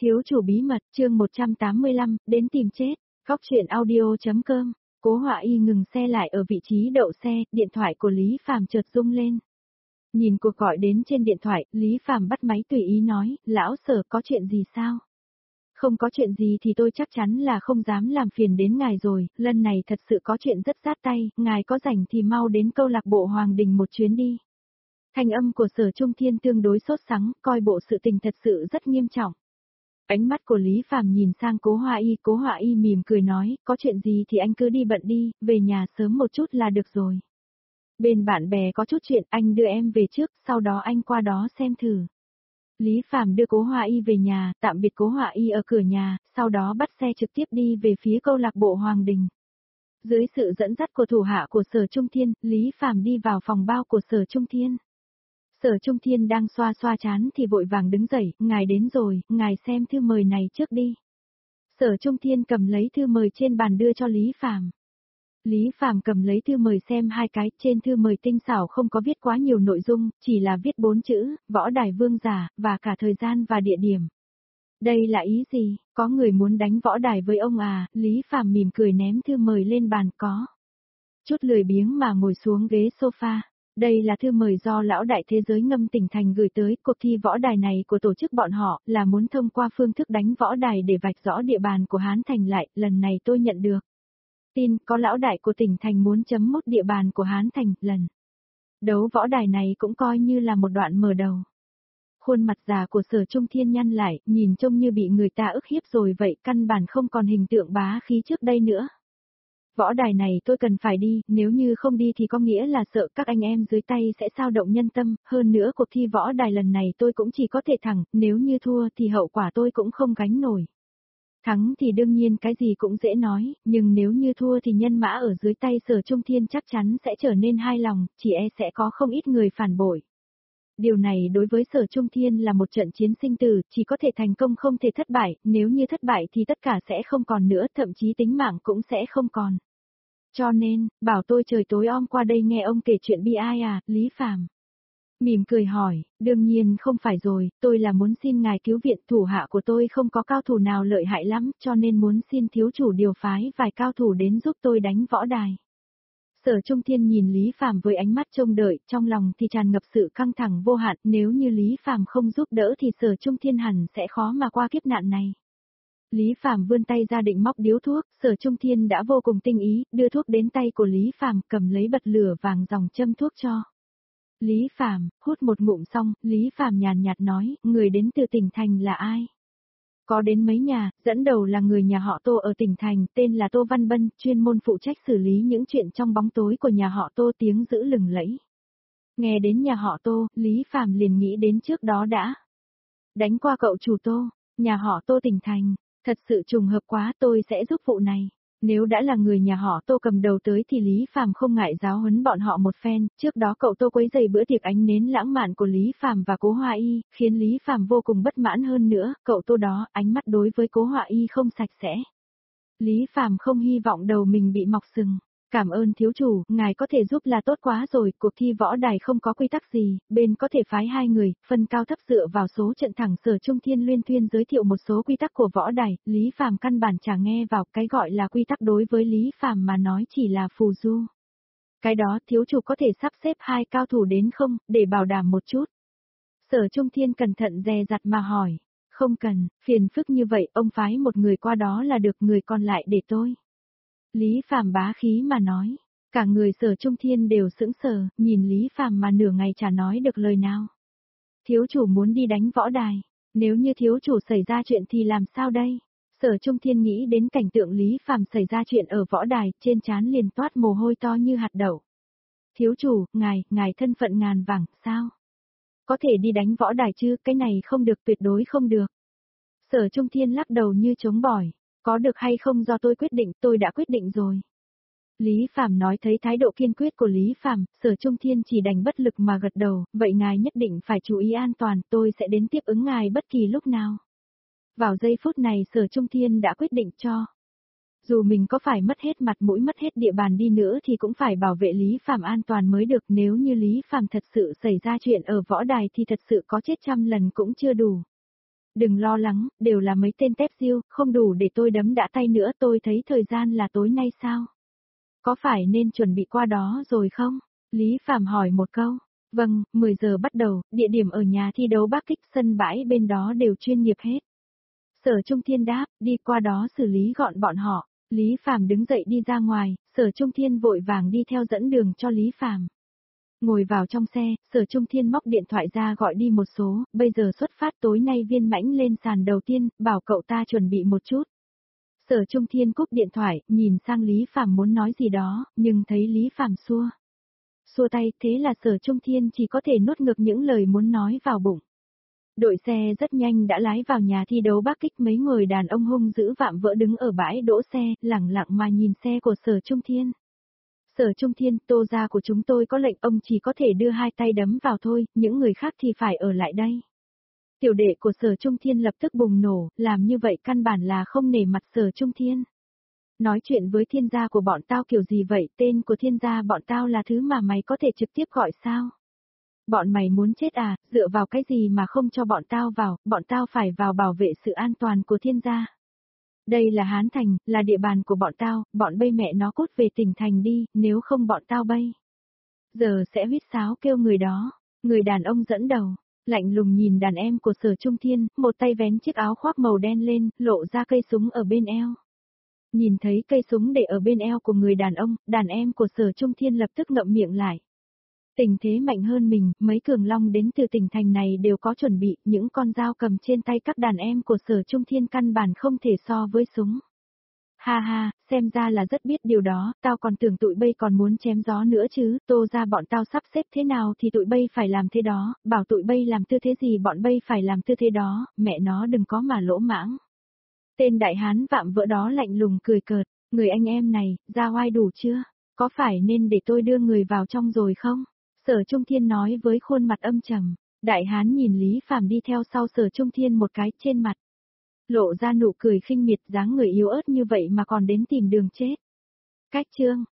Thiếu chủ bí mật, chương 185, đến tìm chết. Góc truyện audio.com. Cố Họa Y ngừng xe lại ở vị trí đậu xe, điện thoại của Lý Phàm chợt rung lên. Nhìn cuộc gọi đến trên điện thoại, Lý Phàm bắt máy tùy ý nói, lão Sở có chuyện gì sao? Không có chuyện gì thì tôi chắc chắn là không dám làm phiền đến ngài rồi, lần này thật sự có chuyện rất rát tay, ngài có rảnh thì mau đến câu lạc bộ Hoàng Đình một chuyến đi. Thanh âm của Sở Trung Thiên tương đối sốt sắng, coi bộ sự tình thật sự rất nghiêm trọng. Ánh mắt của Lý Phàm nhìn sang Cố Họa Y mỉm cười nói, có chuyện gì thì anh cứ đi bận đi, về nhà sớm một chút là được rồi. Bên bạn bè có chút chuyện, anh đưa em về trước, sau đó anh qua đó xem thử. Lý Phàm đưa Cố Họa Y về nhà, tạm biệt Cố Họa Y ở cửa nhà, sau đó bắt xe trực tiếp đi về phía câu lạc bộ Hoàng Đình. Dưới sự dẫn dắt của thủ hạ của Sở Trung Thiên, Lý Phàm đi vào phòng bao của Sở Trung Thiên. Sở Trung Thiên đang xoa xoa trán thì vội vàng đứng dậy, ngài đến rồi, ngài xem thư mời này trước đi. Sở Trung Thiên cầm lấy thư mời trên bàn đưa cho Lý Phàm. Lý Phàm cầm lấy thư mời xem hai cái, trên thư mời tinh xảo không có viết quá nhiều nội dung, chỉ là viết 4 chữ, võ đài vương giả, và cả thời gian và địa điểm. Đây là ý gì, có người muốn đánh võ đài với ông à, Lý Phàm mỉm cười ném thư mời lên bàn có. Chút lười biếng mà ngồi xuống ghế sofa. Đây là thư mời do lão đại thế giới Ngâm Tỉnh Thành gửi tới, cuộc thi võ đài này của tổ chức bọn họ là muốn thông qua phương thức đánh võ đài để vạch rõ địa bàn của Hán Thành lại, lần này tôi nhận được. Tin có lão đại của tỉnh Thành muốn chấm mốt địa bàn của Hán Thành, lần đấu võ đài này cũng coi như là một đoạn mở đầu. Khuôn mặt già của Sở Trung Thiên nhăn lại, nhìn trông như bị người ta ức hiếp rồi vậy, căn bản không còn hình tượng bá khí trước đây nữa. Võ đài này tôi cần phải đi, nếu như không đi thì có nghĩa là sợ các anh em dưới tay sẽ xao động nhân tâm, hơn nữa cuộc thi võ đài lần này tôi cũng chỉ có thể thẳng, nếu như thua thì hậu quả tôi cũng không gánh nổi. Thắng thì đương nhiên cái gì cũng dễ nói, nhưng nếu như thua thì nhân mã ở dưới tay Sở Trung Thiên chắc chắn sẽ trở nên hai lòng, chỉ e sẽ có không ít người phản bội. Điều này đối với Sở Trung Thiên là một trận chiến sinh tử, chỉ có thể thành công không thể thất bại, nếu như thất bại thì tất cả sẽ không còn nữa, thậm chí tính mạng cũng sẽ không còn. Cho nên, bảo tôi trời tối om qua đây nghe ông kể chuyện bi ai à, Lý Phàm mỉm cười hỏi, đương nhiên không phải rồi, tôi là muốn xin ngài cứu viện, thủ hạ của tôi không có cao thủ nào lợi hại lắm, cho nên muốn xin thiếu chủ điều phái vài cao thủ đến giúp tôi đánh võ đài. Sở Trung Thiên nhìn Lý Phàm với ánh mắt trông đợi, trong lòng thì tràn ngập sự căng thẳng vô hạn, nếu như Lý Phàm không giúp đỡ thì Sở Trung Thiên hẳn sẽ khó mà qua kiếp nạn này. Lý Phàm vươn tay ra định móc điếu thuốc, Sở Trung Thiên đã vô cùng tinh ý, đưa thuốc đến tay của Lý Phàm, cầm lấy bật lửa vàng dòng châm thuốc cho. Lý Phàm hút một ngụm xong, Lý Phàm nhàn nhạt nói, người đến từ tỉnh Thành là ai? Có đến mấy nhà, dẫn đầu là người nhà họ Tô ở tỉnh Thành, tên là Tô Văn Bân, chuyên môn phụ trách xử lý những chuyện trong bóng tối của nhà họ Tô, tiếng dữ lừng lẫy. Nghe đến nhà họ Tô, Lý Phàm liền nghĩ đến trước đó đã đánh qua cậu chủ Tô, nhà họ Tô tỉnh Thành, thật sự trùng hợp quá, tôi sẽ giúp vụ này. Nếu đã là người nhà họ Tô cầm đầu tới thì Lý Phàm không ngại giáo huấn bọn họ một phen, trước đó cậu Tô quấy rầy bữa tiệc ánh nến lãng mạn của Lý Phàm và Cố Họa Y, khiến Lý Phàm vô cùng bất mãn hơn nữa, cậu Tô đó, ánh mắt đối với Cố Họa Y không sạch sẽ. Lý Phàm không hy vọng đầu mình bị mọc sừng. Cảm ơn thiếu chủ, ngài có thể giúp là tốt quá rồi, cuộc thi võ đài không có quy tắc gì, bên có thể phái 2 người, phân cao thấp dựa vào số trận thẳng. Sở Trung Thiên luyên thuyên giới thiệu một số quy tắc của võ đài, Lý Phàm căn bản chả nghe vào, cái gọi là quy tắc đối với Lý Phàm mà nói chỉ là phù du. Cái đó thiếu chủ có thể sắp xếp 2 cao thủ đến không, để bảo đảm một chút. Sở Trung Thiên cẩn thận dè dặt mà hỏi, không cần, phiền phức như vậy, ông phái một người qua đó là được, người còn lại để tôi. Lý Phàm bá khí mà nói, cả người Sở Trung Thiên đều sững sờ, nhìn Lý Phàm mà nửa ngày chả nói được lời nào. Thiếu chủ muốn đi đánh võ đài, nếu như thiếu chủ xảy ra chuyện thì làm sao đây? Sở Trung Thiên nghĩ đến cảnh tượng Lý Phàm xảy ra chuyện ở võ đài, trên trán liền toát mồ hôi to như hạt đậu. Thiếu chủ, ngài thân phận ngàn vàng, sao? Có thể đi đánh võ đài chứ, cái này không được, tuyệt đối không được. Sở Trung Thiên lắc đầu như chống bỏi. Có được hay không do tôi quyết định, tôi đã quyết định rồi. Lý Phàm nói thấy thái độ kiên quyết của Lý Phàm, Sở Trung Thiên chỉ đành bất lực mà gật đầu, vậy ngài nhất định phải chú ý an toàn, tôi sẽ đến tiếp ứng ngài bất kỳ lúc nào. Vào giây phút này Sở Trung Thiên đã quyết định cho. Dù mình có phải mất hết mặt mũi mất hết địa bàn đi nữa thì cũng phải bảo vệ Lý Phàm an toàn mới được, nếu như Lý Phàm thật sự xảy ra chuyện ở võ đài thì thật sự có chết trăm lần cũng chưa đủ. Đừng lo lắng, đều là mấy tên tép diêu, không đủ để tôi đấm đã tay nữa, tôi thấy thời gian là tối nay sao? Có phải nên chuẩn bị qua đó rồi không? Lý Phàm hỏi một câu. Vâng, 10 giờ bắt đầu, địa điểm ở nhà thi đấu Bắc Kích, sân bãi bên đó đều chuyên nghiệp hết. Sở Trung Thiên đáp, đi qua đó xử lý gọn bọn họ. Lý Phàm đứng dậy đi ra ngoài, Sở Trung Thiên vội vàng đi theo dẫn đường cho Lý Phàm. Ngồi vào trong xe, Sở Trung Thiên móc điện thoại ra gọi đi một số, bây giờ xuất phát tối nay Viên Mãnh lên sàn đầu tiên, bảo cậu ta chuẩn bị một chút. Sở Trung Thiên cúp điện thoại, nhìn sang Lý Phàm muốn nói gì đó, nhưng thấy Lý Phàm xua tay, thế là Sở Trung Thiên chỉ có thể nuốt ngược những lời muốn nói vào bụng. Đội xe rất nhanh đã lái vào nhà thi đấu Bắc Kích, mấy người đàn ông hung dữ vạm vỡ đứng ở bãi đỗ xe, lẳng lặng mà nhìn xe của Sở Trung Thiên. Sở Trung Thiên, Tô gia của chúng tôi có lệnh, ông chỉ có thể đưa hai tay đấm vào thôi, những người khác thì phải ở lại đây. Tiểu đệ của Sở Trung Thiên lập tức bùng nổ, làm như vậy căn bản là không nể mặt Sở Trung Thiên. Nói chuyện với thiên gia của bọn tao kiểu gì vậy, tên của thiên gia bọn tao là thứ mà mày có thể trực tiếp gọi sao? Bọn mày muốn chết à, dựa vào cái gì mà không cho bọn tao vào, bọn tao phải vào bảo vệ sự an toàn của thiên gia. Đây là Hán Thành, là địa bàn của bọn tao, bọn bây mẹ nó cút về tỉnh thành đi, nếu không bọn tao bây giờ sẽ huýt sáo kêu người đó. Người đàn ông dẫn đầu, lạnh lùng nhìn đàn em của Sở Trung Thiên, một tay vén chiếc áo khoác màu đen lên, lộ ra cây súng ở bên eo. Nhìn thấy cây súng để ở bên eo của người đàn em của Sở Trung Thiên lập tức ngậm miệng lại. Tình thế mạnh hơn mình, mấy cường long đến từ tỉnh thành này đều có chuẩn bị, những con dao cầm trên tay các đàn em của Sở Trung Thiên căn bản không thể so với súng. Ha ha, xem ra là rất biết điều đó, tao còn tưởng tụi bây còn muốn chém gió nữa chứ, Tô ra bọn tao sắp xếp thế nào thì tụi bây phải làm thế đó, bảo tụi bây làm tư thế gì bọn bây phải làm tư thế đó, mẹ nó đừng có mà lỗ mãng. Tên đại hán vạm vỡ đó lạnh lùng cười cợt, người anh em này, ra oai đủ chưa? Có phải nên để tôi đưa người vào trong rồi không? Sở Trung Thiên nói với khuôn mặt âm trầm. Đại hán nhìn Lý Phàm đi theo sau Sở Trung Thiên một cái, trên mặt lộ ra nụ cười khinh miệt, dáng người yếu ớt như vậy mà còn đến tìm đường chết. Cách chương